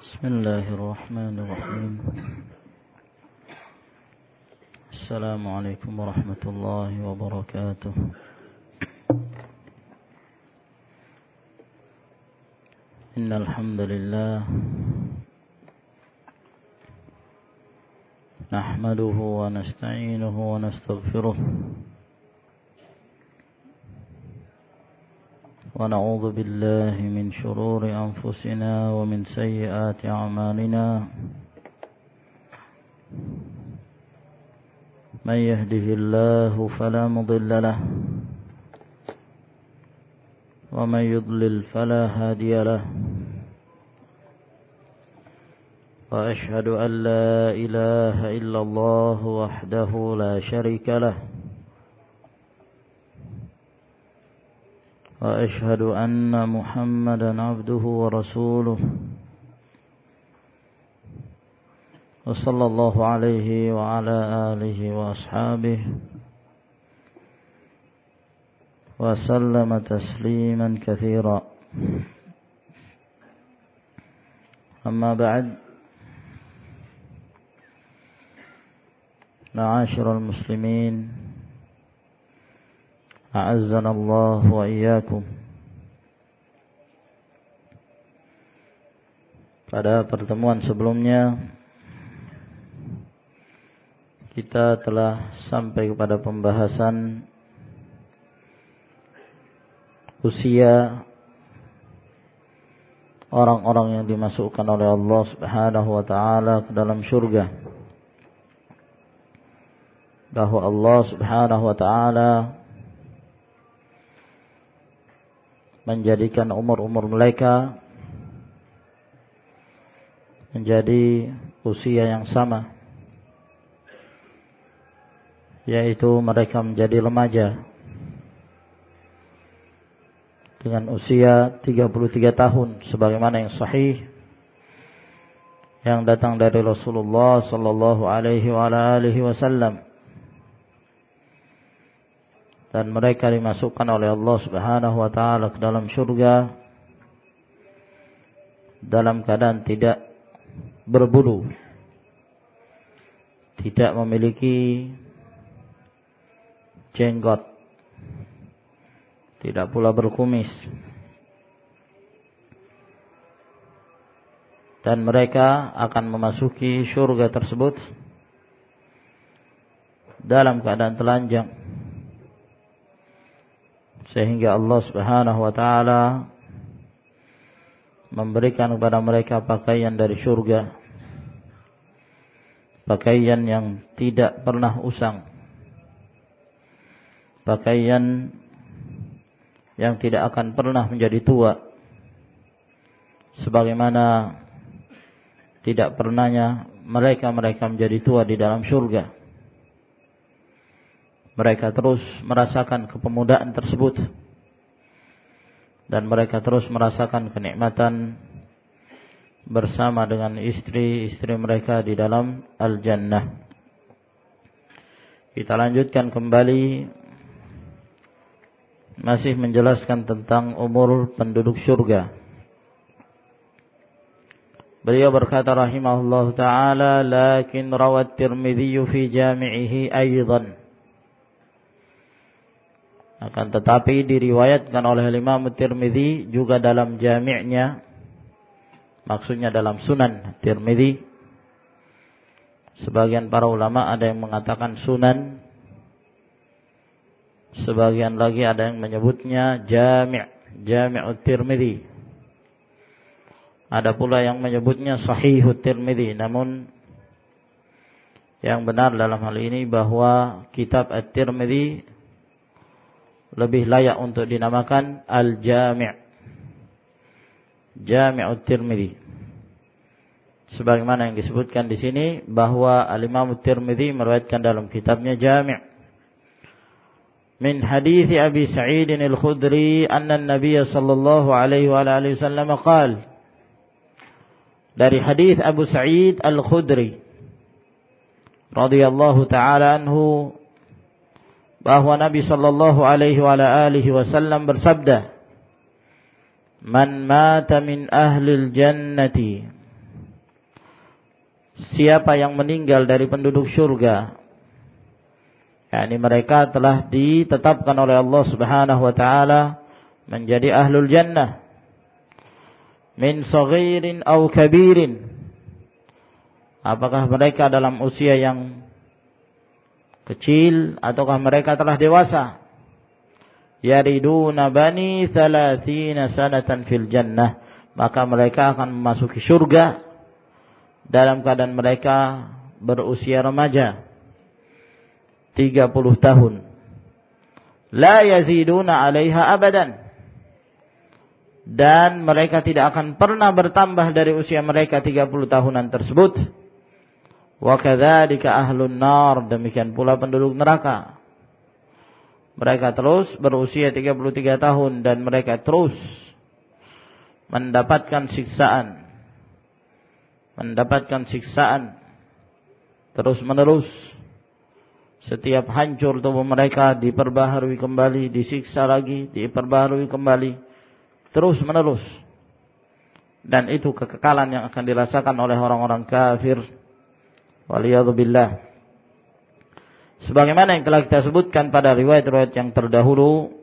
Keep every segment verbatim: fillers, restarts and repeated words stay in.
بسم الله الرحمن الرحيم. السلام عليكم ورحمة الله وبركاته. إن الحمد لله نحمده ونستعينه ونستغفره ونعوذ بالله من شرور أنفسنا ومن سيئات أعمالنا. من يهده الله فلا مضل له ومن يضلل فلا هادي له. وأشهد أن لا إله إلا الله وحده لا شريك له. وأشهد أن محمدا عبده ورسوله وصلى الله عليه وعلى آله وأصحابه وسلم تسليما كثيرا. أما بعد، معاشر المسلمين أعزنا الله وإياكم. Pada pertemuan sebelumnya kita telah sampai kepada pembahasan usia orang-orang yang dimasukkan oleh Allah Subhanahu wa taala ke dalam surga. Bahwa Allah Subhanahu wa taala menjadikan umur-umur mereka menjadi usia yang sama, yaitu mereka menjadi remaja dengan usia tiga puluh tiga tahun sebagaimana yang sahih yang datang dari Rasulullah sallallahu alaihi wa alihi wasallam. Dan mereka dimasukkan oleh Allah Subhanahu wa taala ke dalam surga dalam keadaan tidak berbulu, tidak memiliki jenggot, tidak pula berkumis. Dan mereka akan memasuki surga tersebut dalam keadaan telanjang, sehingga Allah Subhanahu wa taala memberikan kepada mereka pakaian dari surga, pakaian yang tidak pernah usang, pakaian yang tidak akan pernah menjadi tua, sebagaimana tidak pernahnya mereka-mereka menjadi tua di dalam surga. Mereka terus merasakan kepemudaan tersebut, dan mereka terus merasakan kenikmatan bersama dengan istri-istri mereka di dalam al-jannah. Kita lanjutkan kembali, masih menjelaskan tentang umur penduduk surga. Beliau berkata rahimahullah ta'ala, lakin rawat Tirmidzi fi jami'ihi aydan. Akan tetapi diriwayatkan oleh Imam Tirmidzi juga dalam jami'nya, maksudnya dalam Sunan Tirmidzi. Sebagian para ulama ada yang mengatakan sunan, sebagian lagi ada yang menyebutnya jami', Jami'ut Tirmidzi. Ada pula yang menyebutnya Sahihut Tirmidzi. Namun yang benar dalam hal ini bahwa kitab At-Tirmidzi lebih layak untuk dinamakan Al-Jami', Jami'ut Tirmidzi. Sebagaimana yang disebutkan di sini bahwa Al-Imam Tirmidzi meriwayatkan dalam kitabnya Jami' min hadits Abi Sa'id Al-Khudri anna an-nabiy sallallahu alaihi wa alihi wasallam qala, dari hadis Abu Sa'id Al-Khudri radhiyallahu taala anhu, bahwa Nabi sallallahu alaihi wa alihi wasallam bersabda, "Man mata min ahlil jannati siapa yang meninggal dari penduduk surga, yakni mereka telah ditetapkan oleh Allah Subhanahu wa taala menjadi ahlul jannah, min saghirin aw kabirin, apakah mereka dalam usia yang kecil ataukah mereka telah dewasa, yariduna bani thalathina sanatan fil jannah, maka mereka akan memasuki surga dalam keadaan mereka berusia remaja tiga puluh tahun. La yaziduna 'alaiha abadan, dan mereka tidak akan pernah bertambah dari usia mereka tiga puluh tahunan tersebut. Wa kadzalika ahlun nar, demikian pula penduduk neraka. Mereka terus berusia tiga puluh tiga tahun dan mereka terus mendapatkan siksaan. Mendapatkan siksaan terus menerus. Setiap hancur tubuh mereka diperbaharui kembali, disiksa lagi, diperbaharui kembali, terus menerus. Dan itu kekekalan yang akan dirasakan oleh orang-orang kafir. Waliyadzubillah. Sebagaimana yang telah kita sebutkan pada riwayat-riwayat yang terdahulu,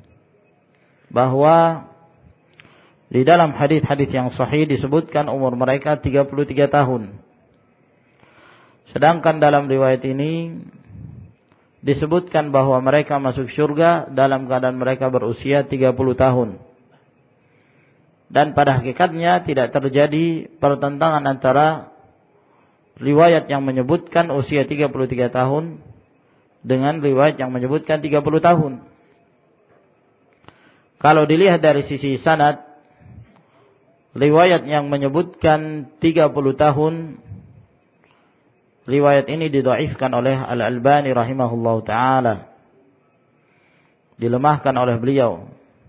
bahwa di dalam hadis-hadis yang sahih disebutkan umur mereka tiga puluh tiga tahun. Sedangkan dalam riwayat ini disebutkan bahwa mereka masuk surga dalam keadaan mereka berusia tiga puluh tahun. Dan pada hakikatnya tidak terjadi pertentangan antara riwayat yang menyebutkan usia tiga puluh tiga tahun dengan riwayat yang menyebutkan tiga puluh tahun. Kalau dilihat dari sisi sanad, riwayat yang menyebutkan tiga puluh tahun, riwayat ini didhaifkan oleh Al-Albani rahimahullahu taala, dilemahkan oleh beliau,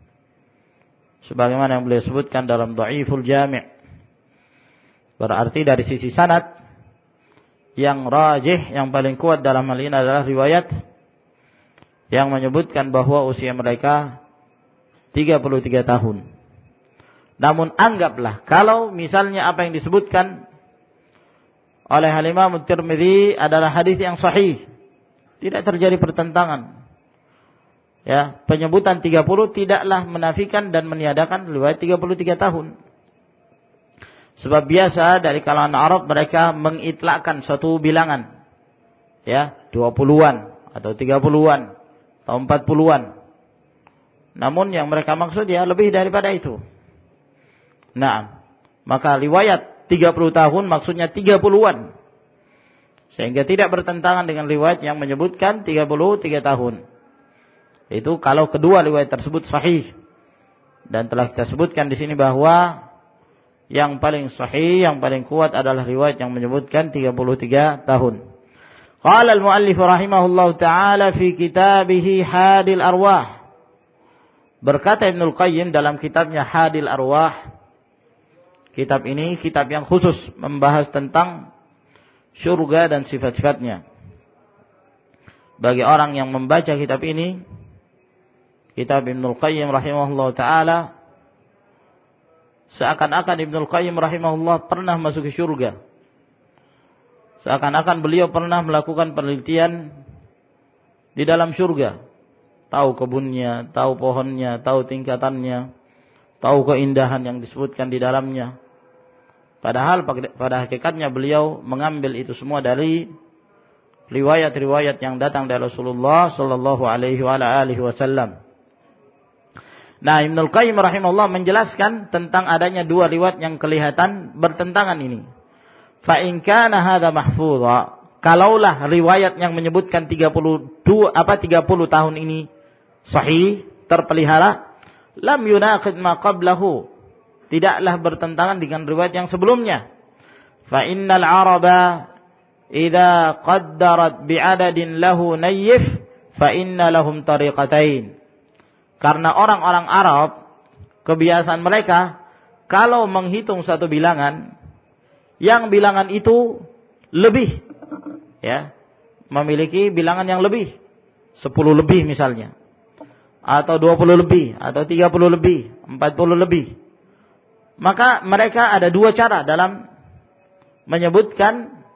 sebagaimana yang beliau sebutkan dalam Dhaiful Jami'. Berarti dari sisi sanad, yang rajih, yang paling kuat dalam hal ini adalah riwayat yang menyebutkan bahwa usia mereka tiga puluh tiga tahun. Namun anggaplah kalau misalnya apa yang disebutkan oleh Al-Imam At-Tirmidzi adalah hadis yang sahih, tidak terjadi pertentangan. Ya, penyebutan tiga puluh tidaklah menafikan dan meniadakan riwayat tiga puluh tiga tahun. Sebab biasa dari kalangan Arab mereka mengitlakkan suatu bilangan, ya, dua puluhan atau tiga puluhan atau empat puluhan. Namun yang mereka maksud ya lebih daripada itu. Nah, maka riwayat tiga puluh tahun maksudnya tiga puluhan. Sehingga tidak bertentangan dengan riwayat yang menyebutkan tiga puluh tiga tahun. Itu kalau kedua riwayat tersebut sahih. Dan telah kita sebutkan di sini bahwa yang paling sahih, yang paling kuat adalah riwayat yang menyebutkan tiga puluh tiga tahun. Qala al-muallif rahimahullahu ta'ala fi kitabih Hadil Arwah. Berkata Ibnul Qayyim dalam kitabnya Hadil Arwah. Kitab ini kitab yang khusus membahas tentang surga dan sifat-sifatnya. Bagi orang yang membaca kitab ini, kitab Ibnul Qayyim rahimahullahu ta'ala, seakan-akan Ibnul Qayyim rahimahullah pernah masuk ke surga. Seakan-akan beliau pernah melakukan penelitian di dalam surga. Tahu kebunnya, tahu pohonnya, tahu tingkatannya, tahu keindahan yang disebutkan di dalamnya. Padahal pada hakikatnya beliau mengambil itu semua dari riwayat-riwayat yang datang dari Rasulullah sallallahu alaihi wasallam. Nah, Ibnul Qayyim rahimahullah menjelaskan tentang adanya dua riwayat yang kelihatan bertentangan ini. Fa in kana hadza mahfudha, kalaulah riwayat yang menyebutkan tiga puluh dua apa tiga puluh tahun ini sahih, terpelihara, lam yunaqid ma qablahu, tidaklah bertentangan dengan riwayat yang sebelumnya. Fa innal araba idza qaddarat bi'adadin lahu nayyif fa inna lahum tariqatain. Karena orang-orang Arab, kebiasaan mereka, kalau menghitung satu bilangan, yang bilangan itu lebih, ya, memiliki bilangan yang lebih, sepuluh lebih misalnya, atau dua puluh lebih, atau tiga puluh lebih, empat puluh lebih. Maka mereka ada dua cara dalam menyebutkan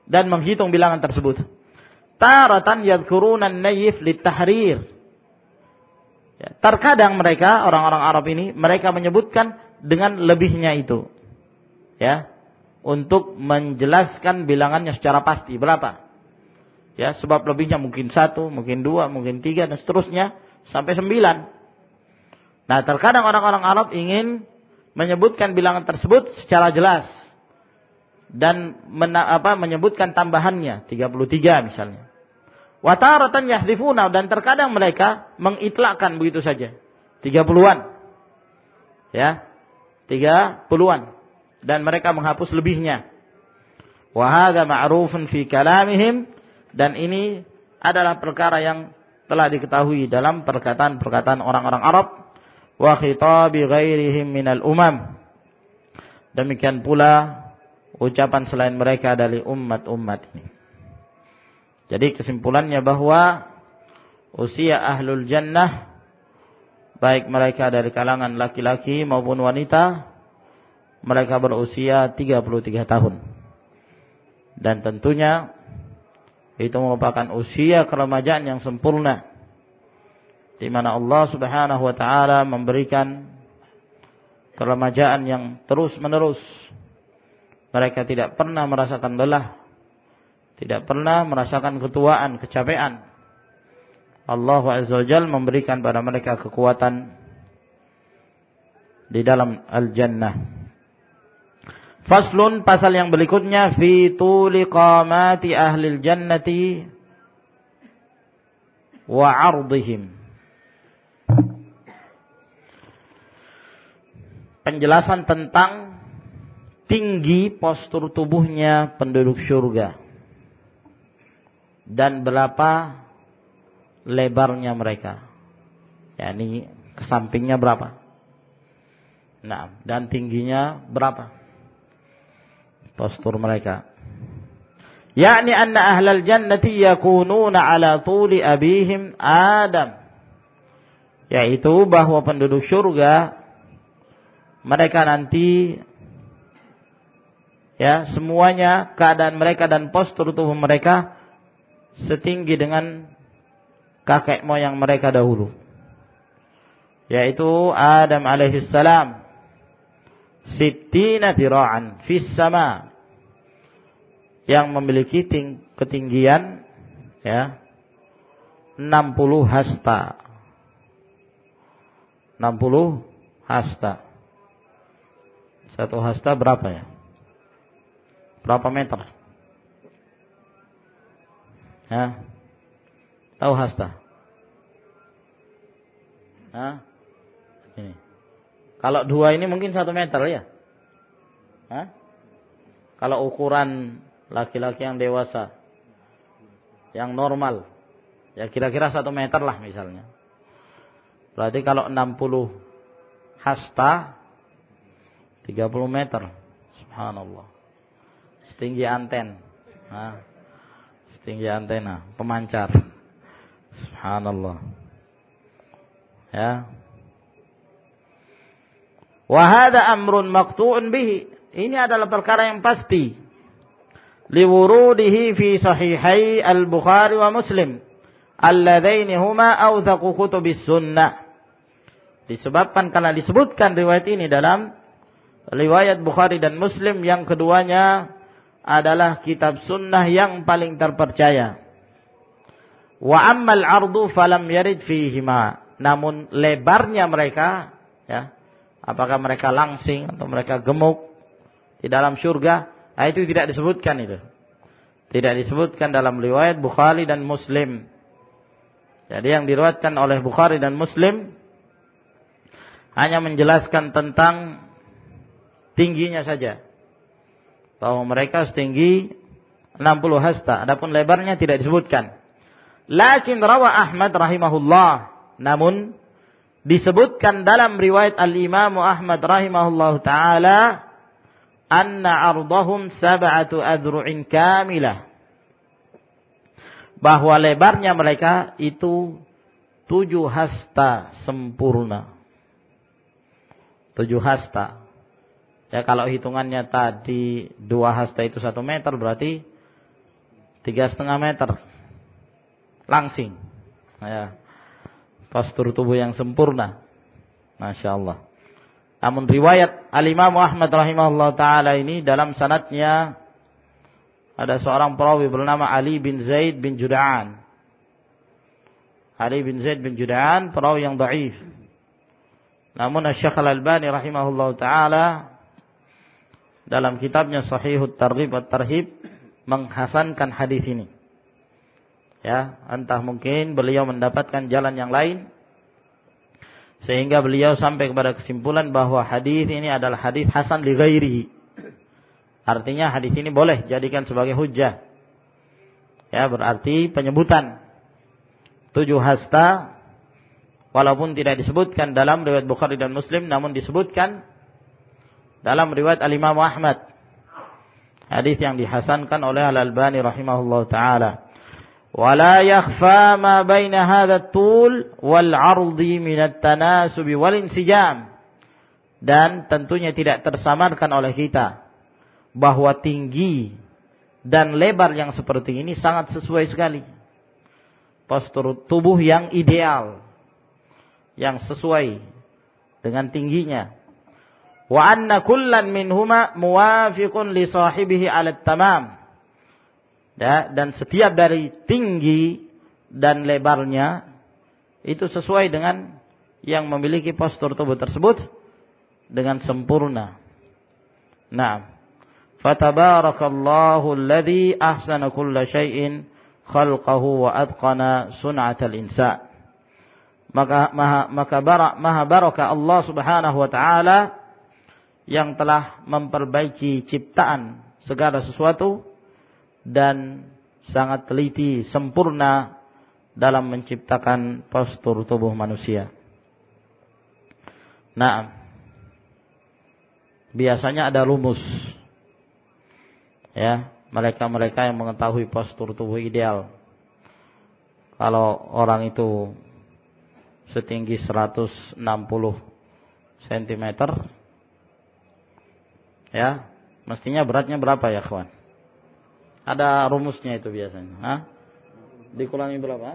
dan menghitung bilangan tersebut. Taratan yadhkuruna an-nayf litahrir. Ya, terkadang mereka, orang-orang Arab ini, mereka menyebutkan dengan lebihnya itu. Ya, untuk menjelaskan bilangannya secara pasti berapa. Ya, sebab lebihnya mungkin satu, mungkin dua, mungkin tiga, dan seterusnya sampai sembilan. Nah, terkadang orang-orang Arab ingin menyebutkan bilangan tersebut secara jelas dan mena, apa, menyebutkan tambahannya tiga puluh tiga misalnya. Wa taratan yahdhifuna, dan terkadang mereka mengitlakkan begitu saja tiga puluhan. Ya, tiga puluhan, dan mereka menghapus lebihnya. Wa hadza ma'rufun fi kalamihim, dan ini adalah perkara yang telah diketahui dalam perkataan-perkataan orang-orang Arab. Wa khitabi ghairihim minal umam, demikian pula ucapan selain mereka dari umat-umat ini. Jadi kesimpulannya bahwa usia ahlul jannah, baik mereka dari kalangan laki-laki maupun wanita, mereka berusia tiga puluh tiga tahun. Dan tentunya itu merupakan usia keremajaan yang sempurna, di mana Allah Subhanahu wa taala memberikan keremajaan yang terus-menerus. Mereka tidak pernah merasakan lelah, tidak pernah merasakan ketuaan, kecapean. Allah Azza wa Jalla memberikan pada mereka kekuatan di dalam al-jannah. Faslun, pasal yang berikutnya, fi tuli qamati ahlil jannati wa 'ardihim. Penjelasan tentang tinggi postur tubuhnya penduduk surga dan berapa lebarnya mereka. yakni kesampingnya berapa. Nah, dan tingginya berapa postur mereka. Yakni anna ahlal jannati yakununa ala tuli abihim Adam. Yaitu bahwa penduduk surga mereka nanti, ya, semuanya keadaan mereka dan postur tubuh mereka setinggi dengan kakek moyang mereka dahulu, yaitu Adam alaihissalam, sittina dira'an fis sama, yang memiliki ting- ketinggian ya enam puluh hasta. enam puluh hasta. Satu hasta berapa ya? Berapa meter? Ya. Tahu hasta? Hah? Ini. Kalau dua ini mungkin satu meter ya? Hah? Kalau ukuran laki-laki yang dewasa, yang normal, ya kira-kira satu meter lah misalnya. Berarti kalau enam puluh hasta, tiga puluh meter. Subhanallah. Setinggi anten. Nah, setinggi antena pemancar. Subhanallah. Ya. Wa hadza amrun maqtu'un bihi. Ini adalah perkara yang pasti. Liwurudihi fi sahihai al-Bukhari wa Muslim, alladzaini huma awthaqu kutubis sunnah. Disebabkan karena disebutkan riwayat ini dalam riwayat Bukhari dan Muslim, yang keduanya adalah kitab sunnah yang paling terpercaya. Wa ammal ardu falam yarid fihima. Namun lebarnya mereka, ya, apakah mereka langsing atau mereka gemuk di dalam surga, nah itu tidak disebutkan itu. Tidak disebutkan dalam riwayat Bukhari dan Muslim. Jadi yang diriwayatkan oleh Bukhari dan Muslim hanya menjelaskan tentang tingginya saja, bahwa mereka setinggi enam puluh hasta. Adapun lebarnya tidak disebutkan. Lakin rawa Ahmad rahimahullah, namun disebutkan dalam riwayat al-Imam Ahmad rahimahullah taala, anna ardhahum sab'atu adru'in kamilah, bahwa lebarnya mereka itu tujuh hasta sempurna. Tujuh hasta. Ya, kalau hitungannya tadi dua hasta itu satu meter, berarti tiga setengah meter, langsing. Ya. Postur tubuh yang sempurna, masya Allah. Namun riwayat Al-Imam Ahmad rahimahullah taala ini dalam sanadnya ada seorang perawi bernama Ali bin Zaid bin Jud'an. Ali bin Zaid bin Jud'an perawi yang dhaif. Namun Asy-Syaikh Al-Albani rahimahullah taala dalam kitabnya Sahihut Targhib wa Tarhib menghasankan hadis ini. Ya, entah mungkin beliau mendapatkan jalan yang lain sehingga beliau sampai kepada kesimpulan bahwa hadis ini adalah hadis hasan li ghairihi. Artinya hadis ini boleh jadikan sebagai hujjah. Ya, berarti penyebutan tujuh hasta walaupun tidak disebutkan dalam riwayat Bukhari dan Muslim, namun disebutkan dalam riwayat Al-Imam Ahmad. Hadis yang dihasankan oleh Al-Albani rahimahullah taala. Wala yakhfa ma baina hadha at-tul wal 'ardi min at-tanasub wal insijam. Dan tentunya tidak tersamarkan oleh kita bahwa tinggi dan lebar yang seperti ini sangat sesuai sekali. Postur tubuh yang ideal, yang sesuai dengan tingginya. Wa anna kullan minhuma muwafiqun li sahibihi 'ala at-tamam. Dan setiap dari tinggi dan lebarnya itu sesuai dengan yang memiliki postur tubuh tersebut dengan sempurna. Nah, fatabarakallahu alladhi ahsana kulla syai'in khalqahu wa atqana sun'atal insan. Maka maha, maka barak, maha baraka Allah Subhanahu wa taala yang telah memperbaiki ciptaan segala sesuatu dan sangat teliti, sempurna dalam menciptakan postur tubuh manusia. Nah, biasanya ada rumus. Ya, mereka-mereka yang mengetahui postur tubuh ideal. Kalau orang itu setinggi seratus enam puluh sentimeter, ya, mestinya beratnya berapa ya, kawan? Ada rumusnya itu biasanya. Hah? Dikurangi berapa?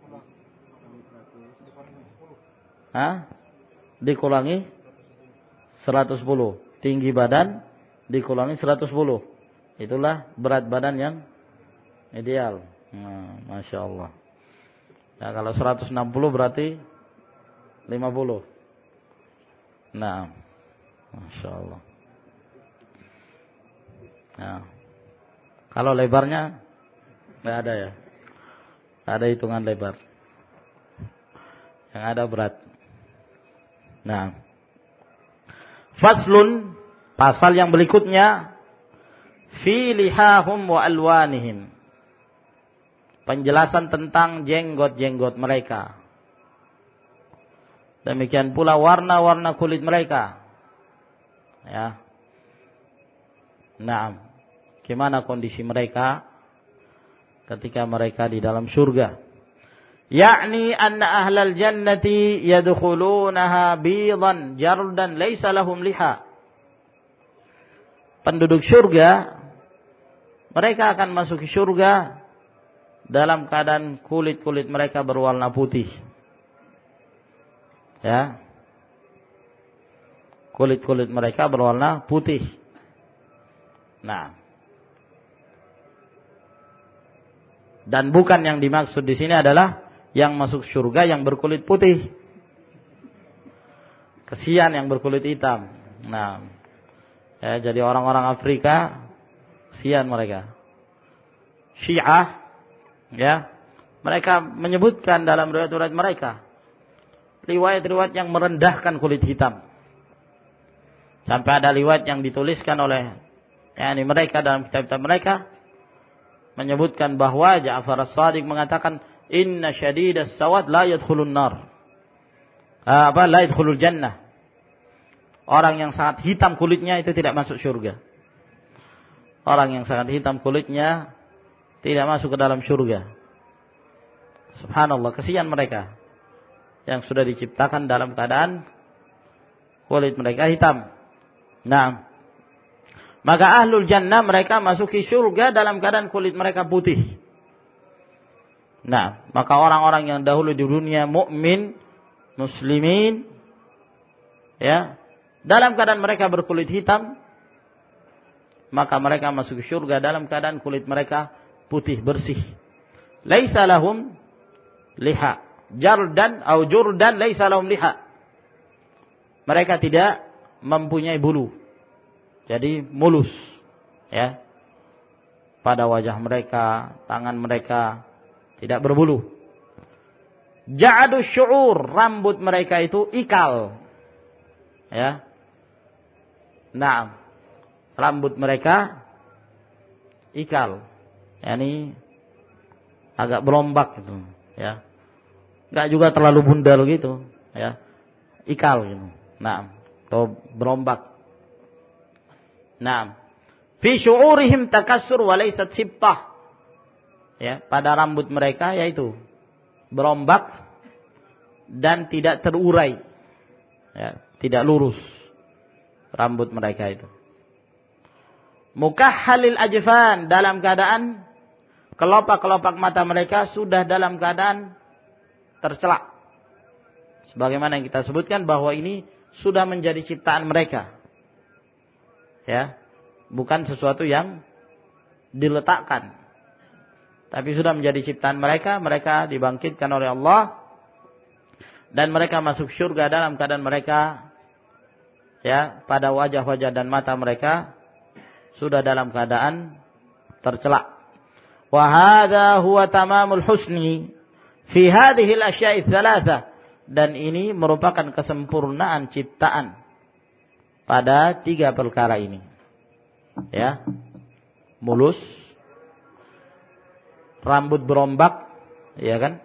Hah? Dikurangi seratus sepuluh. Tinggi badan dikurangi seratus sepuluh. Itulah berat badan yang ideal. Nah, Masya Allah. Nah, kalau seratus enam puluh berarti lima puluh. Nah, Masya Allah. Nah, kalau lebarnya nggak ada ya, nggak ada hitungan lebar. Yang ada berat. Nah, faslun, pasal yang berikutnya, fi lihahum wa alwanihim. Penjelasan tentang jenggot-jenggot mereka. Demikian pula warna-warna kulit mereka. Ya. Nah, gimana kondisi mereka ketika mereka di dalam surga? Yakni anna ahlal jannati yadkhulunaha bidan jardan laysa lahum liha. Penduduk surga mereka akan masuk ke surga dalam keadaan kulit-kulit mereka berwarna putih. Ya. Kulit-kulit mereka berwarna putih. Nah, dan bukan yang dimaksud di sini adalah yang masuk surga yang berkulit putih. Kesian yang berkulit hitam. Nah, ya, jadi orang-orang Afrika, kesian mereka. Syiah, ya, mereka menyebutkan dalam riwayat-riwayat mereka, riwayat-riwayat yang merendahkan kulit hitam. Sampai ada riwayat yang dituliskan oleh, yakni mereka dalam kitab-kitab mereka, menyebutkan bahwa Ja'far as-Shadiq mengatakan inna syadidas sawad la yadkhulun nar. Apa la yadkhulul jannah. Orang yang sangat hitam kulitnya itu tidak masuk surga. Orang yang sangat hitam kulitnya tidak masuk ke dalam surga. Subhanallah, kesian mereka yang sudah diciptakan dalam keadaan kulit mereka hitam. Nah, Maka ahlul jannah mereka masuki surga dalam keadaan kulit mereka putih. Nah, maka orang-orang yang dahulu di dunia mukmin, muslimin, ya, dalam keadaan mereka berkulit hitam, maka mereka masuk surga dalam keadaan kulit mereka putih bersih. Laisa lahum liha, jardan atau jurdan laisa lahum liha. Mereka tidak mempunyai bulu. Jadi mulus, ya. Pada wajah mereka, tangan mereka tidak berbulu. Ja'adu syu'ur, rambut mereka itu ikal. Ya. Nah, rambut mereka ikal. Yani agak berombak gitu, ya. Enggak juga terlalu bundal gitu, ya. Ikal gitu. Nah, atau berombak. Nah, fi syu'urihim takassur wa laysat sibtah. Ya, pada rambut mereka yaitu berombak dan tidak terurai. Ya, tidak lurus rambut mereka itu. Mukahhalil ajfan, dalam keadaan kelopak-kelopak mata mereka sudah dalam keadaan tercelak. Sebagaimana yang kita sebutkan bahwa ini sudah menjadi ciptaan mereka. Ya, bukan sesuatu yang diletakkan, tapi sudah menjadi ciptaan mereka. Mereka dibangkitkan oleh Allah dan mereka masuk surga dalam keadaan mereka, ya, pada wajah-wajah dan mata mereka sudah dalam keadaan tercelak. Wa hadza huwa tamamul husni fi hadhihi al-asya'i tsalatsah, dan ini merupakan kesempurnaan ciptaan pada tiga perkara ini. Ya. Mulus, rambut berombak, ya kan?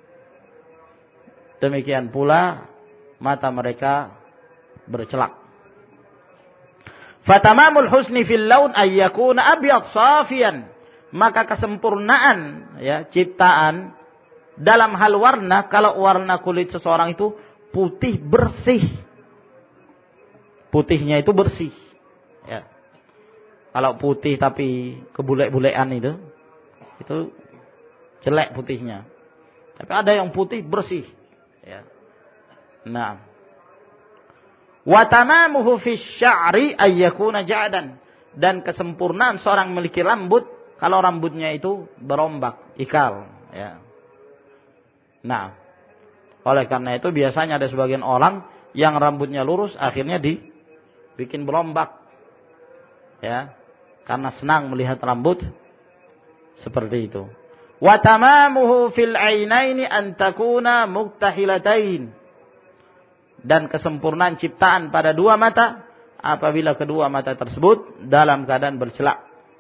Demikian pula mata mereka bercelak. Fatamamul husni fil laun ay yakuna abyad safiyan. Maka kesempurnaan, ya, ciptaan dalam hal warna, kalau warna kulit seseorang itu putih bersih. Putihnya itu bersih. Ya. Kalau putih tapi kebulek-bulekan itu, itu jelek putihnya. Tapi ada yang putih bersih. Ya. Nah. Wa tamamuhu fi sya'ri ay yakuna ja'dan. Dan kesempurnaan seorang memiliki rambut, kalau rambutnya itu berombak, ikal. Ya. Nah. Oleh karena itu biasanya ada sebagian orang yang rambutnya lurus, akhirnya di bikin berombak, ya, karena senang melihat rambut seperti itu. Wa tamamuhu fil ainaini an takuna muktahilatain, dan kesempurnaan ciptaan pada dua mata apabila kedua mata tersebut dalam keadaan bercelak.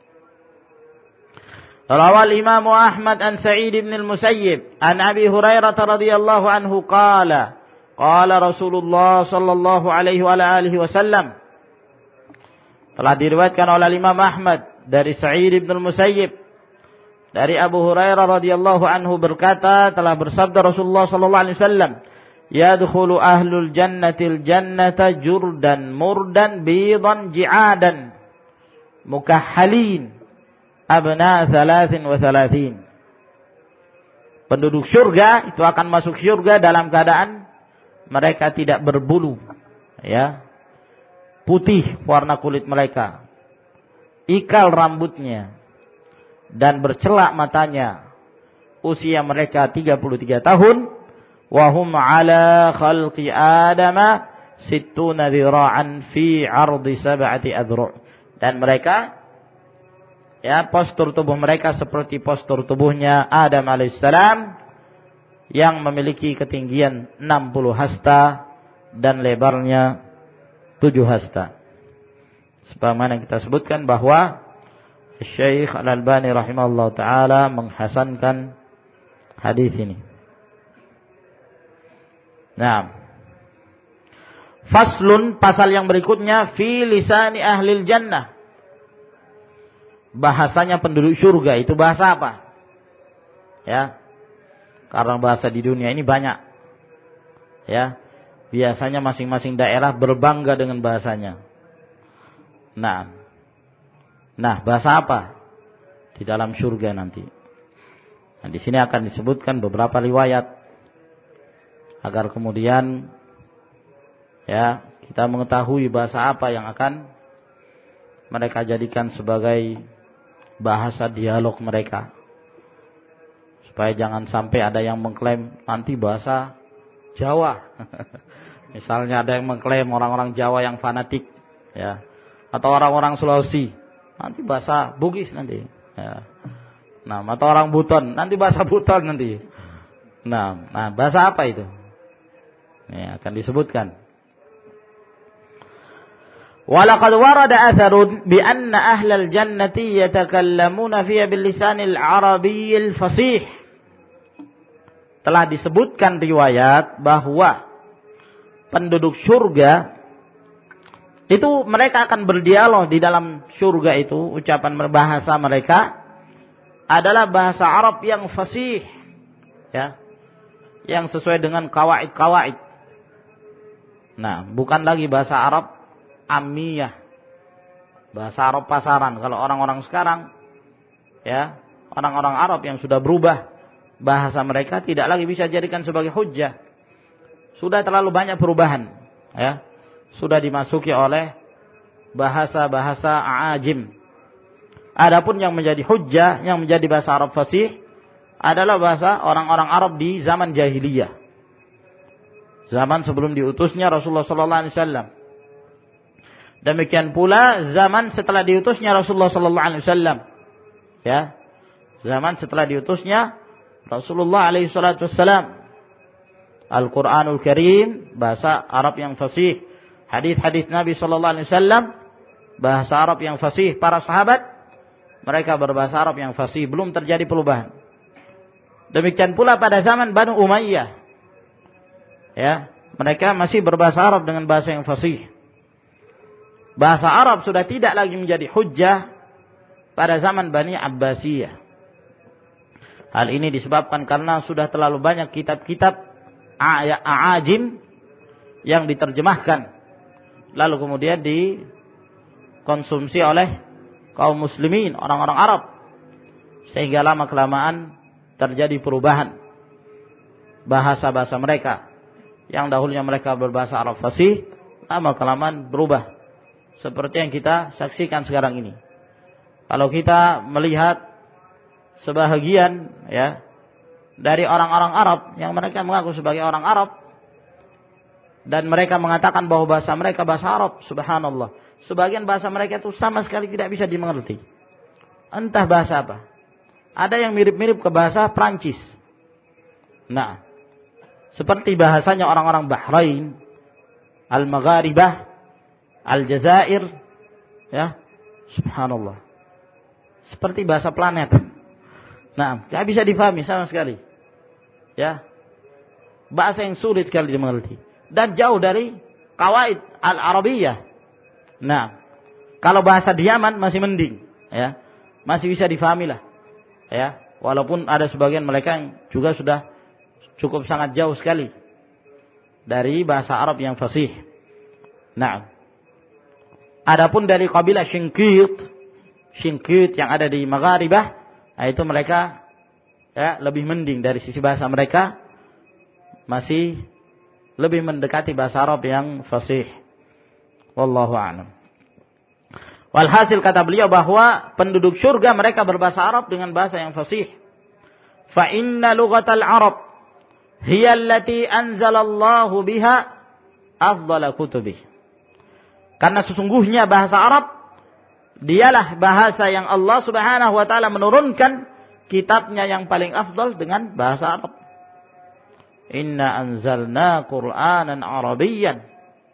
Rawal Imam Ahmad an Sa'id bin al-Musayyib an Abi Hurairah radhiyallahu anhu qala qala Rasulullah sallallahu alaihi wa alihi wasallam. Telah diriwayatkan oleh Imam Ahmad dari Sa'id bin al-Musayyib dari Abu Hurairah radhiyallahu anhu berkata, telah bersabda Rasulullah sallallahu alaihi wasallam, yadkhulu ahlul jannatil jannata jurdan murdan bidan ji'adan mukahhalin abna thalathin wa thalathin. Penduduk surga itu akan masuk surga dalam keadaan mereka tidak berbulu, ya, putih warna kulit mereka, ikal rambutnya, dan bercelak matanya. Usia mereka tiga puluh tiga tahun. Wahum ala khalqi adama sittuna dhira'an fi ardi sab'ati adru'. Dan mereka, ya, postur tubuh mereka seperti postur tubuhnya Adam alaihissalam, yang memiliki ketinggian enam puluh hasta dan lebarnya tujuh hasta. Sebagaimana kita sebutkan bahwa Syekh Al-Albani rahimahullah ta'ala menghasankan hadis ini. Nah, faslun, pasal yang berikutnya, fi lisani ahlil jannah. Bahasanya penduduk surga itu bahasa apa? Ya, karena bahasa di dunia ini banyak. Ya, biasanya masing-masing daerah berbangga dengan bahasanya. Nah, Nah, bahasa apa di dalam surga nanti? Nah, di sini akan disebutkan beberapa riwayat agar kemudian ya kita mengetahui bahasa apa yang akan mereka jadikan sebagai bahasa dialog mereka. Supaya jangan sampai ada yang mengklaim nanti bahasa Jawa. Misalnya ada yang mengklaim orang-orang Jawa yang fanatik, ya, atau orang-orang Sulawesi, nanti bahasa Bugis nanti. Ya. Nah, atau orang Buton, nanti bahasa Buton nanti. Nah, nah bahasa apa itu? Ini akan disebutkan. Walaqad warada atharun bi anna ahlal jannati yatakallamuna fiha bil lisanil arabiyyil fasih. Telah disebutkan riwayat bahwa penduduk surga itu mereka akan berdialog di dalam surga itu, ucapan berbahasa mereka adalah bahasa Arab yang fasih, ya, yang sesuai dengan kawaid-kawaid. Nah, bukan lagi bahasa Arab amiyah, bahasa Arab pasaran. Kalau orang-orang sekarang, ya, orang-orang Arab yang sudah berubah bahasa mereka tidak lagi bisa dijadikan sebagai hujjah. Sudah terlalu banyak perubahan, ya, sudah dimasuki oleh bahasa-bahasa ajim. Adapun yang menjadi hujjah, yang menjadi bahasa Arab fasih adalah bahasa orang-orang Arab di zaman jahiliyah. Zaman sebelum diutusnya Rasulullah sallallahu alaihi wasallam. Demikian pula zaman setelah diutusnya Rasulullah sallallahu alaihi wasallam. Ya. Zaman setelah diutusnya Rasulullah alaihi salatu wasallam. Al-Qur'anul Karim bahasa Arab yang fasih. Hadis-hadis Nabi sallallahu alaihi wasallam bahasa Arab yang fasih. Para sahabat mereka berbahasa Arab yang fasih, belum terjadi perubahan. Demikian pula pada zaman Banu Umayyah. Ya, mereka masih berbahasa Arab dengan bahasa yang fasih. Bahasa Arab sudah tidak lagi menjadi hujjah pada zaman Bani Abbasiyah. Hal ini disebabkan karena sudah terlalu banyak kitab-kitab a'ajim yang diterjemahkan lalu kemudian dikonsumsi oleh kaum muslimin, orang-orang Arab, sehingga lama kelamaan terjadi perubahan bahasa-bahasa mereka. Yang dahulunya mereka berbahasa Arab fasih, lama kelamaan berubah seperti yang kita saksikan sekarang ini. Kalau kita melihat sebahagian, ya, dari orang-orang Arab yang mereka mengaku sebagai orang Arab dan mereka mengatakan bahwa bahasa mereka bahasa Arab, subhanallah, sebagian bahasa mereka itu sama sekali tidak bisa dimengerti. Entah bahasa apa. Ada yang mirip-mirip ke bahasa Prancis. Nah, seperti bahasanya orang-orang Bahrain, Al-Magharibah, Al-Jazair, ya, subhanallah. Seperti bahasa planet. Nah, tidak bisa difahami sama sekali. Ya, bahasa yang sulit sekali dimengerti dan jauh dari kawaid al-Arabiyah. Nah, kalau bahasa di Yaman masih mending, ya, masih bisa difahami lah, ya, walaupun ada sebagian mereka yang juga sudah cukup sangat jauh sekali dari bahasa Arab yang fasih. Nah, adapun dari kabilah Shinkit, Shinkit yang ada di Magharibah, nah itu mereka, ya, lebih mending dari sisi bahasa mereka, masih lebih mendekati bahasa Arab yang fasih. Wallahu a'lam. Walhasil kata beliau bahwa penduduk surga mereka berbahasa Arab dengan bahasa yang fasih. Fa inna lughatal Arab hiya allati anzalallahu biha afdhala kutubih. Karena sesungguhnya bahasa Arab dialah bahasa yang Allah Subhanahu wa taala menurunkan kitabnya yang paling afdal dengan bahasa Arab. Inna anzalna Qur'anan Arabiyyan.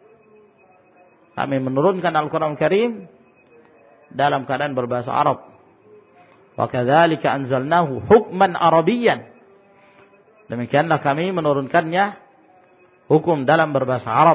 Kami menurunkan Al-Quran Karim dalam keadaan berbahasa Arab. Wa kadzalika anzalnahu hukman Arabiyyan. Demikianlah kami menurunkannya hukum dalam berbahasa Arab.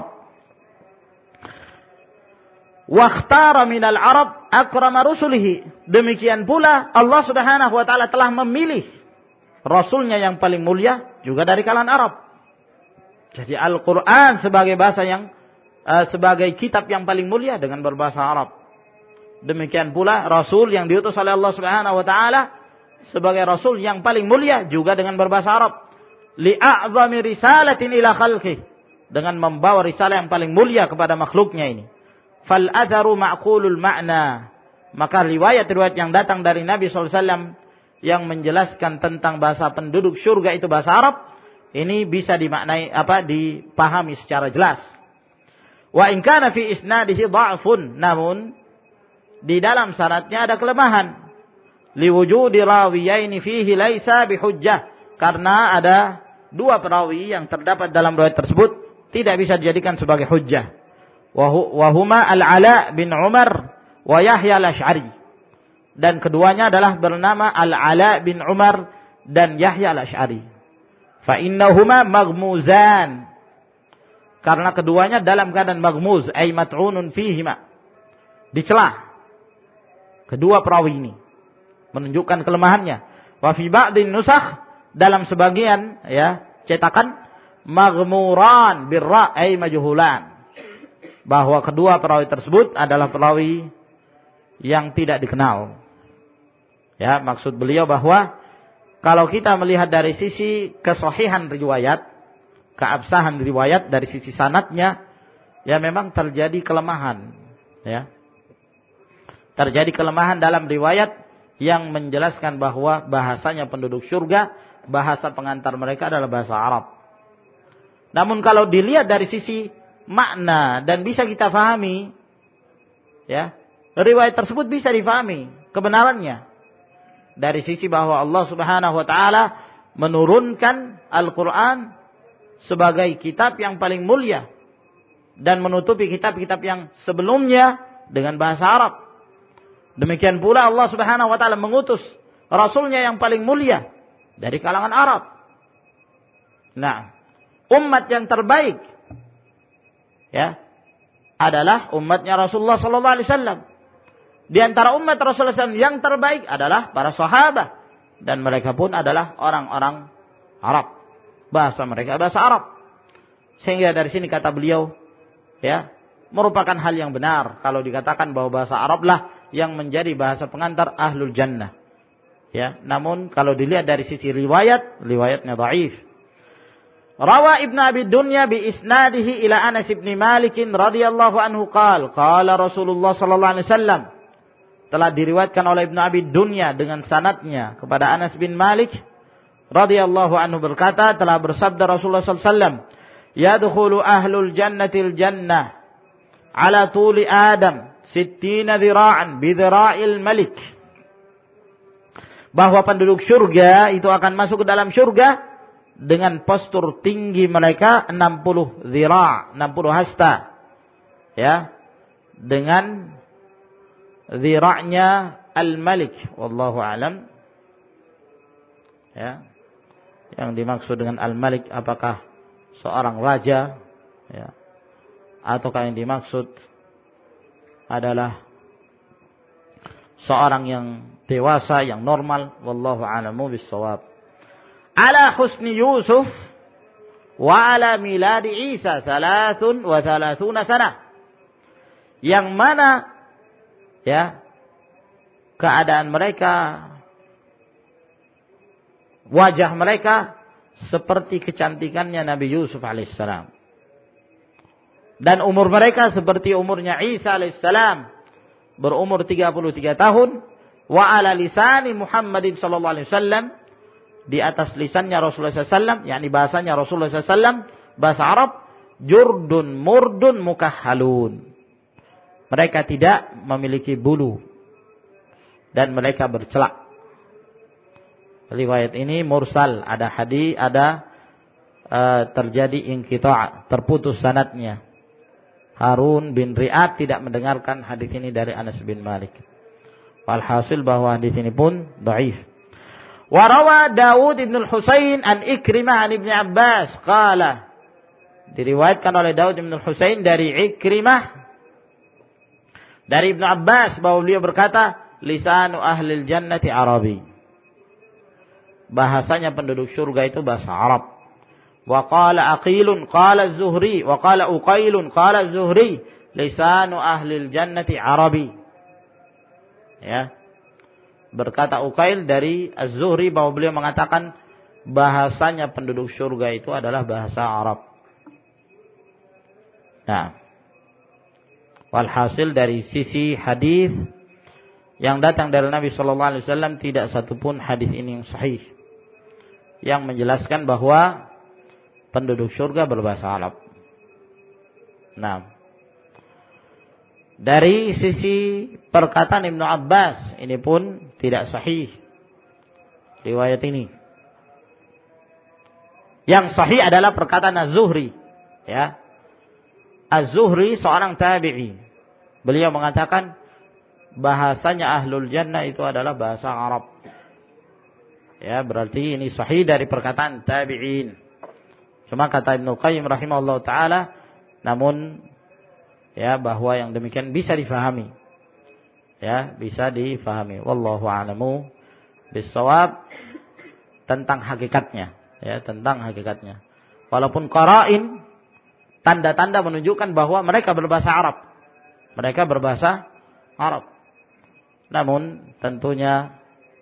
Wa ikhtara minal Arab akrama rusulihi. Demikian pula Allah Subhanahu wa taala telah memilih rasulnya yang paling mulia juga dari kalangan Arab. Jadi Al-Quran sebagai bahasa yang Uh, sebagai kitab yang paling mulia dengan berbahasa Arab. Demikian pula Rasul yang diutus oleh Allah Subhanahu wa taala sebagai Rasul yang paling mulia juga dengan berbahasa Arab. Li'a'zami risalatin ila khalqih, dengan membawa risalah yang paling mulia kepada makhluknya ini. Fal atharu ma'qulul ma'na, maka riwayat-riwayat yang datang dari Nabi sallallahu alaihi wasallam yang menjelaskan tentang bahasa penduduk surga itu bahasa Arab, ini bisa dimaknai apa dipahami secara jelas. Wa in kana fi isnadihi dha'fun, namun di dalam sanadnya ada kelemahan. Liwujudi rawiyaini fihi laisa bihujjah, karena ada dua perawi yang terdapat dalam riwayat tersebut tidak bisa dijadikan sebagai hujjah. Wa huma Al-Ala bin Umar wa Yahya Al-Asy'ari. Dan keduanya adalah bernama Al-Ala bin Umar dan Yahya Al-Asy'ari. Fa innahuma maghmuzan, karena keduanya dalam keadaan maghmuz, ay mat'unun fihima, dicela. Kedua perawi ini menunjukkan kelemahannya. Wa fi ba'dhin nusakh, dalam sebagian ya cetakan, maghmuran birra ay majhulan, bahwa kedua perawi tersebut adalah perawi yang tidak dikenal. Ya, maksud beliau bahwa kalau kita melihat dari sisi kesahihan riwayat, keabsahan riwayat dari sisi sanadnya, ya memang terjadi kelemahan, ya. Terjadi kelemahan dalam riwayat yang menjelaskan bahwa bahasanya penduduk surga, bahasa pengantar mereka adalah bahasa Arab. Namun kalau dilihat dari sisi makna dan bisa kita fahami, ya, riwayat tersebut bisa difahami kebenarannya dari sisi bahwa Allah Subhanahu wa taala menurunkan Al-Qur'an sebagai kitab yang paling mulia dan menutupi kitab-kitab yang sebelumnya dengan bahasa Arab. Demikian pula Allah Subhanahu wa taala mengutus Rasulnya yang paling mulia dari kalangan Arab. Nah, umat yang terbaik ya adalah umatnya Rasulullah sallallahu alaihi wasallam. Di antara umat Rasulullah sallallahu alaihi wasallam yang terbaik adalah para sahabat, dan mereka pun adalah orang-orang Arab. Bahasa mereka bahasa Arab. Sehingga dari sini kata beliau ya, merupakan hal yang benar kalau dikatakan bahwa bahasa Arab lah yang menjadi bahasa pengantar ahlul jannah. Ya, namun kalau dilihat dari sisi riwayat, riwayatnya dhaif. Rawa Ibnu Abi Dunya bi isnadihi ila Anas bin Malik radhiyallahu anhu qala qala Rasulullah sallallahu alaihi wasallam. Telah diriwayatkan oleh Ibnu Abi Dunya dengan sanadnya kepada Anas bin Malik radhiyallahu anhu berkata, telah bersabda Rasulullah sallallahu alaihi wasallam, yadkhulu ahlul jannatil jannah ala tuli Adam sittina dhira'an bi dhira'il malik, bahwa penduduk surga itu akan masuk ke dalam surga dengan postur tinggi mereka enam puluh dhira', enam puluh hasta, ya, dengan dhira'nya al-malik, wallahu alam. Ya, yang dimaksud dengan al-malik apakah seorang raja, ya, ataukah yang dimaksud adalah seorang yang dewasa, yang normal, wallahu a'lamu bis-shawab. Ala husni Yusuf wa ala miladi Isa thalathun wa thalathuna sana, yang mana ya keadaan mereka, wajah mereka seperti kecantikannya Nabi Yusuf alaihissalam, dan umur mereka seperti umurnya Isa alaihissalam, berumur tiga puluh tiga tahun. Wa ala lisani Muhammadin sallallahu alaihi wasallam, di atas lisannya Rasulullah sallallahu alaihi wasallam, yakni bahasanya Rasulullah sallallahu alaihi wasallam, bahasa Arab, jurdun murdun mukahhalun, mereka tidak memiliki bulu dan mereka bercelak. Riwayat ini mursal, ada hadis, ada uh, terjadi inqita', terputus sanadnya. Harun bin Riyad tidak mendengarkan hadis ini dari Anas bin Malik. Walhasil bahwa hadis ini pun dhaif. Wa rawa Daud bin al-Husain an Ikrimah an Ibnu Abbas qala, diriwayatkan oleh Daud bin al-Husain dari Ikrimah dari Ibnu Abbas bahwa beliau berkata, lisanu ahlil jannati Arabi, bahasanya penduduk surga itu bahasa Arab. Wa qala Aqilun qala Az-Zuhri wa qala Uqailun qala Az-Zuhri lisanu ahlil jannati Arabi, Ya. Berkata Uqail dari Az-Zuhri bahwa beliau mengatakan bahasanya penduduk surga itu adalah bahasa Arab. Nah, walhasil dari sisi hadis yang datang dari Nabi sallallahu alaihi wasallam tidak satupun hadis ini yang sahih yang menjelaskan bahwa penduduk surga berbahasa Arab. Nah, dari sisi perkataan Ibnu Abbas ini pun tidak sahih riwayat ini. Yang sahih adalah perkataan Az-Zuhri, ya. Az-Zuhri seorang tabi'i. Beliau mengatakan bahasanya ahlul jannah itu adalah bahasa Arab. Ya, berarti ini sahih dari perkataan tabi'in. Cuma kata Ibnu Qayyim rahimahullah taala, namun ya bahwa yang demikian bisa difahami. Ya, bisa difahami. Wallahu a'lamu bis-shawab tentang hakikatnya. Ya, tentang hakikatnya. Walaupun qara'in, tanda-tanda menunjukkan bahwa mereka berbahasa Arab. Mereka berbahasa Arab. Namun tentunya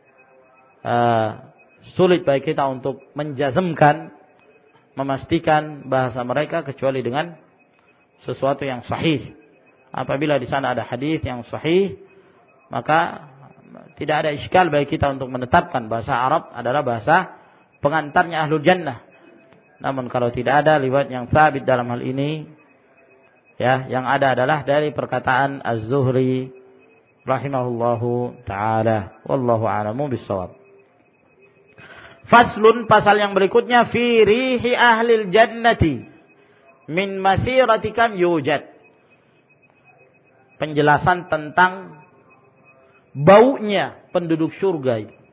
uh, sulit bagi kita untuk menjazmkan, memastikan bahasa mereka kecuali dengan sesuatu yang sahih. Apabila di sana ada hadis yang sahih, maka tidak ada iskal bagi kita untuk menetapkan bahasa Arab adalah bahasa pengantarnya ahlul jannah. Namun kalau tidak ada riwayat yang sabit dalam hal ini, ya, yang ada adalah dari perkataan Az-Zuhri rahimahullahu taala. Wallahu a'lamu bis-shawab. Faslun, pasal yang berikutnya, fi rihi ahlil jannati min masirati kam yujad. Penjelasan tentang baunya penduduk surga itu.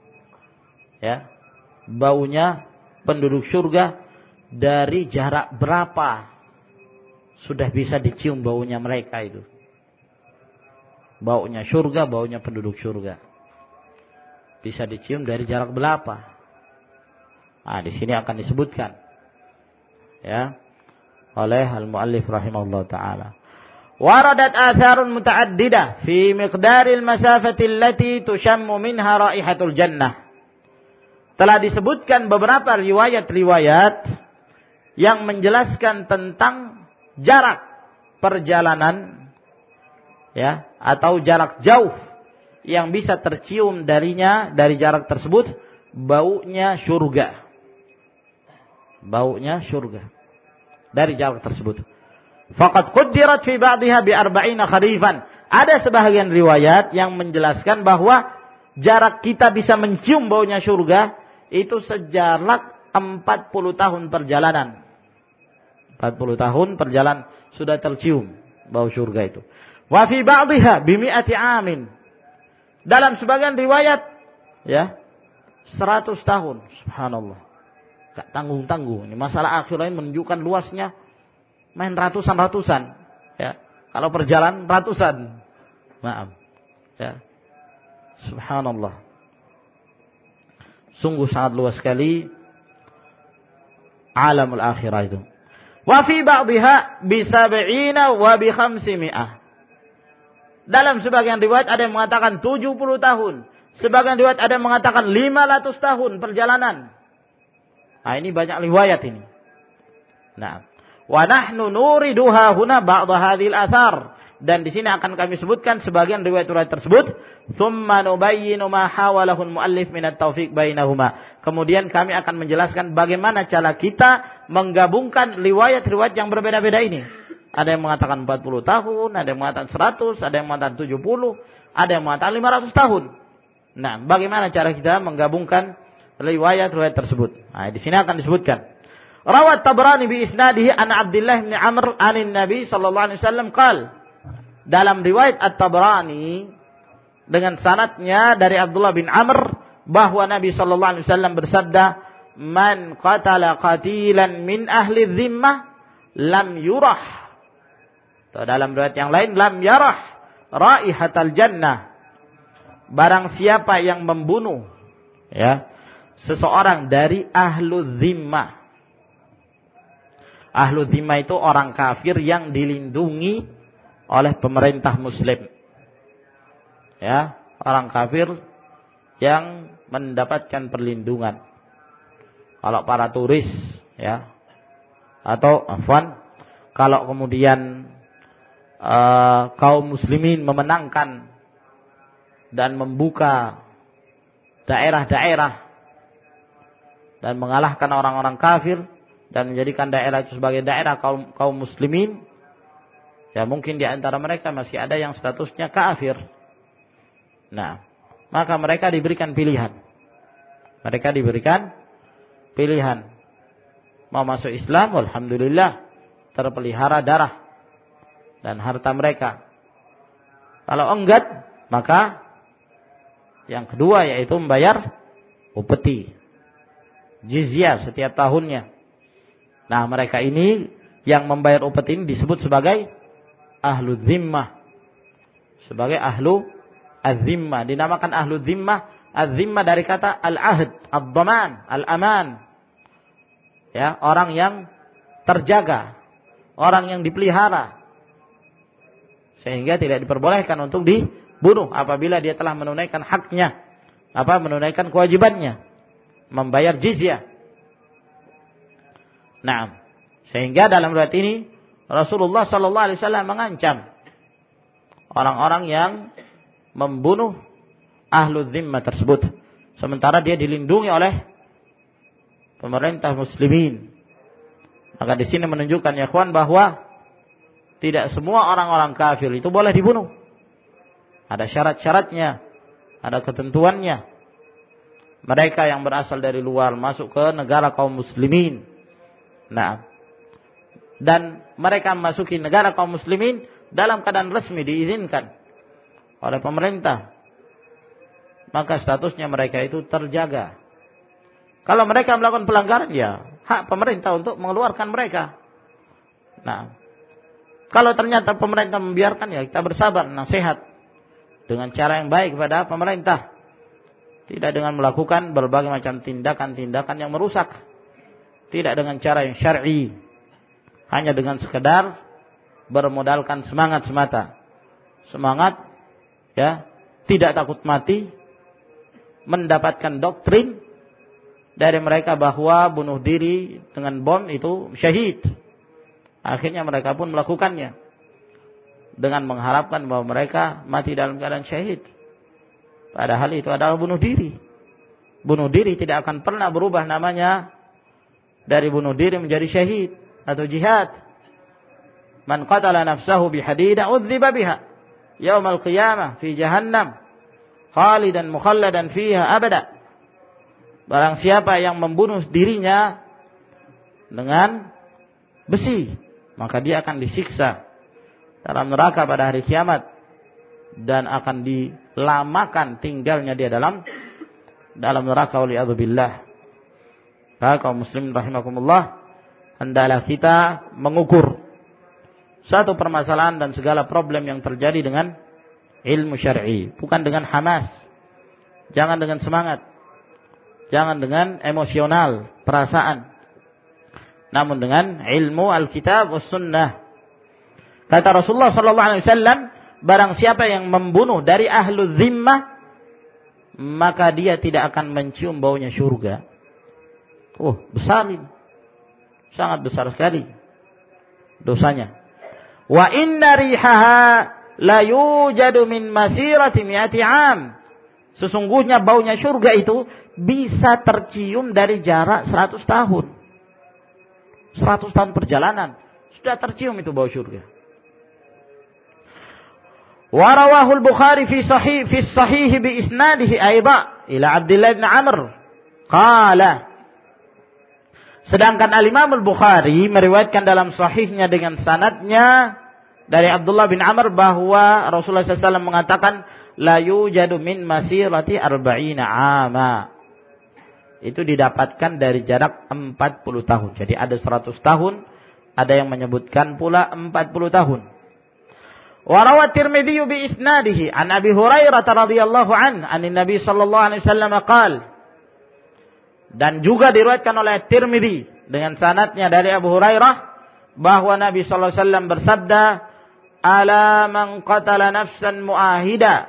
Ya. Baunya penduduk surga dari jarak berapa sudah bisa dicium baunya mereka itu. Baunya surga, baunya penduduk surga. Bisa dicium dari jarak berapa? Ah, di sini akan disebutkan. Ya. Oleh al-muallif rahimahullah taala. Waradat atharun muta'addidah fi miqdaril masafati allati tushammu minha raihatul jannah. Telah disebutkan beberapa riwayat-riwayat yang menjelaskan tentang jarak perjalanan, ya, atau jarak jauh yang bisa tercium darinya, dari jarak tersebut baunya surga. Baunya surga dari jarak tersebut. Faqad quddirat fi ba'dihha bi arba'ina kharifan. Ada sebahagian riwayat yang menjelaskan bahwa jarak kita bisa mencium baunya surga itu sejarak empat puluh tahun perjalanan. empat puluh tahun perjalanan sudah tercium bau surga itu. Wa fi ba'dihha bi mi'ati amin. Dalam sebagian riwayat, ya, seratus tahun. Subhanallah. Enggak tanggung-tanggung. Ini masalah akhirat menunjukkan luasnya main ratusan-ratusan. Ya. Kalau perjalanan ratusan. Maaf. Ya. Subhanallah. Sungguh sangat luas sekali alamul akhirah itu. Wa fi ba'dihha bi sab'ina wa bi khamsimi'ah. Dalam sebagian riwayat ada yang mengatakan tujuh puluh tahun. Sebagian riwayat ada yang mengatakan lima ratus tahun perjalanan. Nah, ini banyak riwayat ini. Nah, wa nahnu nuriduha huna ba'd hadhil athar. Dan di sini akan kami sebutkan sebagian riwayat-riwayat tersebut. Tsumma nubayyinu ma hawalahu al-muallif min at-tawfiq bainahuma. Kemudian kami akan menjelaskan bagaimana cara kita menggabungkan riwayat-riwayat yang berbeda-beda ini. Ada yang mengatakan empat puluh tahun, ada yang mengatakan seratus, ada yang mengatakan tujuh puluh, ada yang mengatakan lima ratus tahun. Nah, bagaimana cara kita menggabungkan riwayat-riwayat tersebut? Nah, di sini akan disebutkan. Rawat Tabrani bi isnadihi an Abdullah bin Amr anin Nabi sallallahu alaihi wasallam qala. Dalam riwayat At-Tabrani dengan sanadnya dari Abdullah bin Amr bahwa Nabi sallallahu alaihi wasallam bersabda, "Man qatala qatilan min ahli dhimmah lam yurah." Atau dalam riwayat yang lain, "Lam yarah raihatal jannah." Barang siapa yang membunuh, ya, seseorang dari ahlu dhimmah. Ahlu dhimmah itu orang kafir yang dilindungi oleh pemerintah muslim. Ya, orang kafir yang mendapatkan perlindungan. Kalau para turis, ya, atau afwan, kalau kemudian uh, kaum muslimin memenangkan dan membuka daerah-daerah dan mengalahkan orang-orang kafir dan menjadikan daerah itu sebagai daerah kaum kaum muslimin, ya mungkin di antara mereka masih ada yang statusnya kafir. Nah, maka mereka diberikan pilihan. Mereka diberikan pilihan. Mau masuk Islam, alhamdulillah, terpelihara darah dan harta mereka. Kalau enggak, maka yang kedua yaitu membayar upeti, jizyah setiap tahunnya. Nah, mereka ini yang membayar upeti ini disebut sebagai ahlu zimmah. Sebagai ahlu az-zimmah. Dinamakan ahlu zimmah. Az-zimmah dari kata al-ahd, ad-dhaman, al-aman. Ya, orang yang terjaga, orang yang dipelihara. Sehingga tidak diperbolehkan untuk dibunuh apabila dia telah menunaikan haknya, apa menunaikan kewajibannya, membayar jizyah. Nah, sehingga dalam riwayat ini Rasulullah sallallahu alaihi wasallam mengancam orang-orang yang membunuh ahlu zimmah tersebut, sementara dia dilindungi oleh pemerintah muslimin. Maka di sini menunjukkan ya kawan bahwa tidak semua orang-orang kafir itu boleh dibunuh. Ada syarat-syaratnya, ada ketentuannya. Mereka yang berasal dari luar masuk ke negara kaum muslimin. Nah, dan mereka memasuki negara kaum muslimin dalam keadaan resmi diizinkan oleh pemerintah, maka statusnya mereka itu terjaga. Kalau mereka melakukan pelanggaran, ya hak pemerintah untuk mengeluarkan mereka. Nah, kalau ternyata pemerintah membiarkan, ya kita bersabar, nasihat dengan cara yang baik kepada pemerintah, tidak dengan melakukan berbagai macam tindakan-tindakan yang merusak, tidak dengan cara yang syar'i, hanya dengan sekedar bermodalkan semangat semata, semangat, ya, tidak takut mati, mendapatkan doktrin dari mereka bahwa bunuh diri dengan bom itu syahid. Akhirnya mereka pun melakukannya dengan mengharapkan bahwa mereka mati dalam keadaan syahid. Padahal itu adalah bunuh diri. Bunuh diri tidak akan pernah berubah namanya dari bunuh diri menjadi syahid atau jihad. Man qatala nafsahu bihadida udziba biha yaumal qiyamah fi jahannam khalidan mukhalladan fiha abada. Barang siapa yang membunuh dirinya dengan besi, maka dia akan disiksa dalam neraka pada hari kiamat dan akan dilamakan tinggalnya dia dalam dalam neraka waliyadzubillah. Maka kaum muslimin rahimakumullah, hendaklah kita mengukur satu permasalahan dan segala problem yang terjadi dengan ilmu syar'i, bukan dengan hamas, jangan dengan semangat, jangan dengan emosional, perasaan, namun dengan ilmu Alkitab was sunnah. Kata Rasulullah sallallahu alaihi wasallam, barang siapa yang membunuh dari ahlu zimmah, maka dia tidak akan mencium baunya surga. Oh, besar ini. Sangat besar sekali dosanya. Wa inna rihaha la yujadu min masirati mi'ati 'am. Sesungguhnya baunya surga itu bisa tercium dari jarak seratus tahun. seratus tahun perjalanan sudah tercium itu bau surga. Wa rawahu al-Bukhari fi sahih fi sahih bi isnadihi aidan ila Abdullah bin Amr qala. Sedangkan al-Imam al-Bukhari meriwayatkan dalam sahihnya dengan sanadnya dari Abdullah bin Amr bahwa Rasulullah sallallahu alaihi wasallam mengatakan la yujadu min masirati arba'ina 'ama. Itu didapatkan dari jarak empat puluh tahun. Jadi ada seratus tahun, ada yang menyebutkan pula empat puluh tahun. Wa rawat Tirmidzi bi isnadihi an Abi Hurairah radhiyallahu an, anin Nabi sallallahu alaihi wasallam qaal. Dan juga diriwayatkan oleh Tirmidzi dengan sanadnya dari Abu Hurairah bahwa Nabi sallallahu alaihi wasallam bersabda, "Ala man qatala nafsan mu'ahida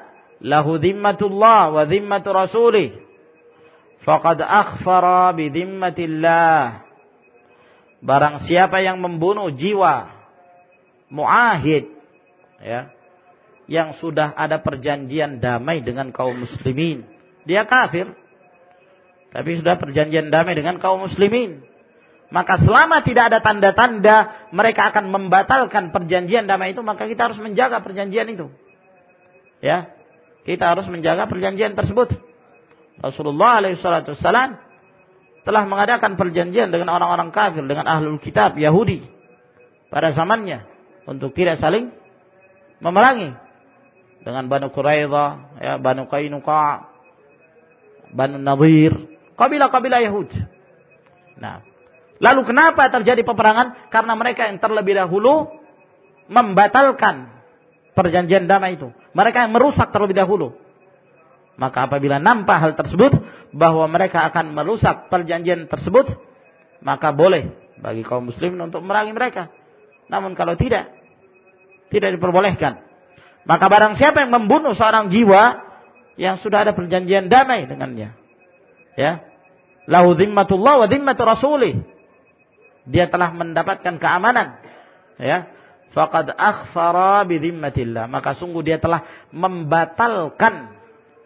lahu dhimmatullah wa dhimmatu rasulih faqad akhfara bi dhimmatillah. Barang siapa yang membunuh jiwa muahid, ya, yang sudah ada perjanjian damai dengan kaum muslimin, dia kafir, tapi sudah perjanjian damai dengan kaum muslimin, maka selama tidak ada tanda-tanda mereka akan membatalkan perjanjian damai itu, maka kita harus menjaga perjanjian itu. Ya, kita harus menjaga perjanjian tersebut. Rasulullah alaihi salatu wassalam telah mengadakan perjanjian dengan orang-orang kafir, dengan ahlul kitab Yahudi pada zamannya untuk tidak saling memerangi, dengan Banu Quraidah, ya, Banu Qainuqa, Banu Nadir, kabilah-kabilah Yahud. Nah, lalu kenapa terjadi peperangan? Karena mereka yang terlebih dahulu membatalkan perjanjian damai itu. Mereka yang merusak terlebih dahulu. Maka apabila nampak hal tersebut, bahwa mereka akan merusak perjanjian tersebut, maka boleh bagi kaum muslimin untuk memerangi mereka. Namun kalau tidak, tidak diperbolehkan. Maka barang siapa yang membunuh seorang jiwa yang sudah ada perjanjian damai dengannya, ya, lahu dhimmatullah wa dhimmatu rasulih, dia telah mendapatkan keamanan, ya, faqad akhfara bi dhimmatillah, maka sungguh dia telah membatalkan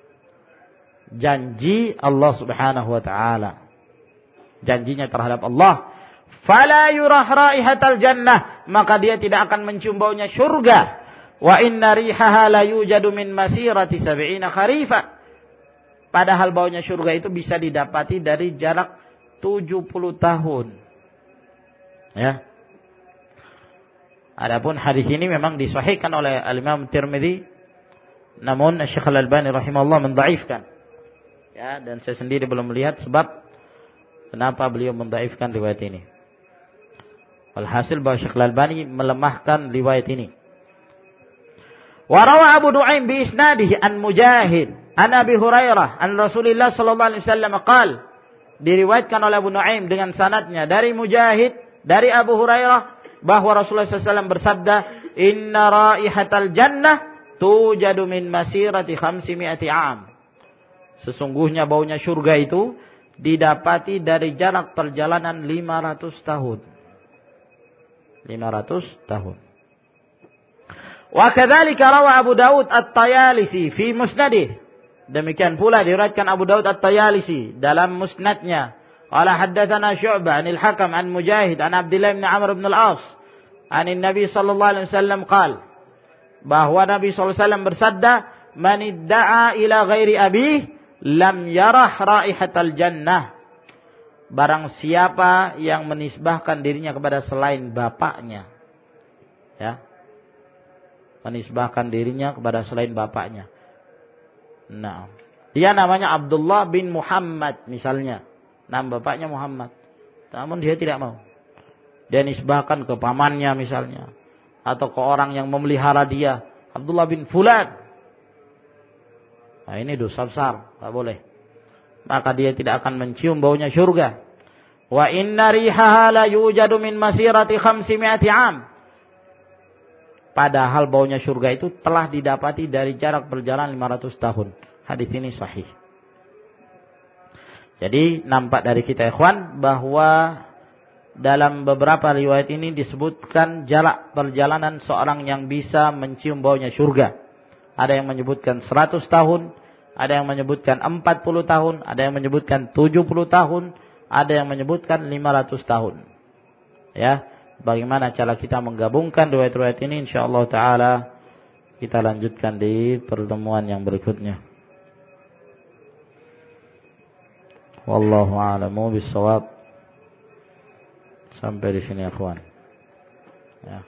janji Allah Subhanahu wa taala, janjinya terhadap Allah. Fala yurah raihatal jannah, maka dia tidak akan mencium baunya surga. Wa inna rihaha la yujadu min masirati sab'ina kharifa, padahal baunya surga itu bisa didapati dari jarak tujuh puluh tahun. Ya. Adapun hadis ini memang disahihkan oleh Al-Imam Tirmidzi, namun Syekh Al-Albani rahimahullah mendhaifkan. Ya, dan saya sendiri belum melihat sebab kenapa beliau mendhaifkan riwayat ini. Alhasil bahwa Syekh Al-Albani melemahkan riwayat ini. Wa rawa Abu Nu'aim bi isnadihi an Mujahid an Abi Hurairah an Rasulillah sallallahu alaihi wasallam qaal, diriwayatkan oleh Abu Nu'aim dengan sanadnya dari Mujahid dari Abu Hurairah bahwa Rasulullah sallallahu alaihi wasallam bersabda, inna raihatal jannah tujadu min masirati khamsimi'ati am. Sesungguhnya baunya surga itu didapati dari jarak perjalanan lima ratus tahun. lima ratus tahun. Wa kadzalika rawa Abu Daud At-Tayalisi fi musnadih. Demikian pula diriwayatkan Abu Daud At-Tayalisi dalam musnadnya. Qala haddatsana Syu'bah 'anil Hakam 'an Mujahid 'an Abdullah bin Amr bin Al-As 'an Nabi sallallahu alaihi wasallam qala, bahwa Nabi sallallahu alaihi wasallam bersabda, man idda'a ila ghairi abih lam yarah raihatal jannah. Barang siapa yang menisbahkan dirinya kepada selain bapaknya, ya, menisbahkan dirinya kepada selain bapaknya. Nah, dia namanya Abdullah bin Muhammad misalnya, nama bapaknya Muhammad, namun dia tidak mau. Dia nisbahkan ke pamannya misalnya, atau ke orang yang memelihara dia, Abdullah bin Fulan. Nah, ini dosa besar, tak boleh. Maka dia tidak akan mencium baunya surga. Wa inna rihaha la yujadu min masirati khamsimi'ati am. Padahal baunya surga itu telah didapati dari jarak perjalanan lima ratus tahun. Hadis ini sahih. Jadi nampak dari kita ikhwan bahwa dalam beberapa riwayat ini disebutkan jarak perjalanan seorang yang bisa mencium baunya surga. Ada yang menyebutkan seratus tahun, ada yang menyebutkan empat puluh tahun, ada yang menyebutkan tujuh puluh tahun, ada yang menyebutkan lima ratus tahun. Ya, bagaimana cara kita menggabungkan riwayat-riwayat ini, insyaallah taala kita lanjutkan di pertemuan yang berikutnya. Wallahu a'lamu bissawab. Sampai di sini ikhwan. Ya.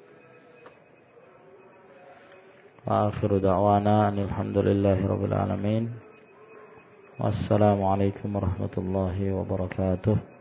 Akhiru da'wana alhamdulillahi rabbil alamin. Wassalamualaikum warahmatullahi wabarakatuh.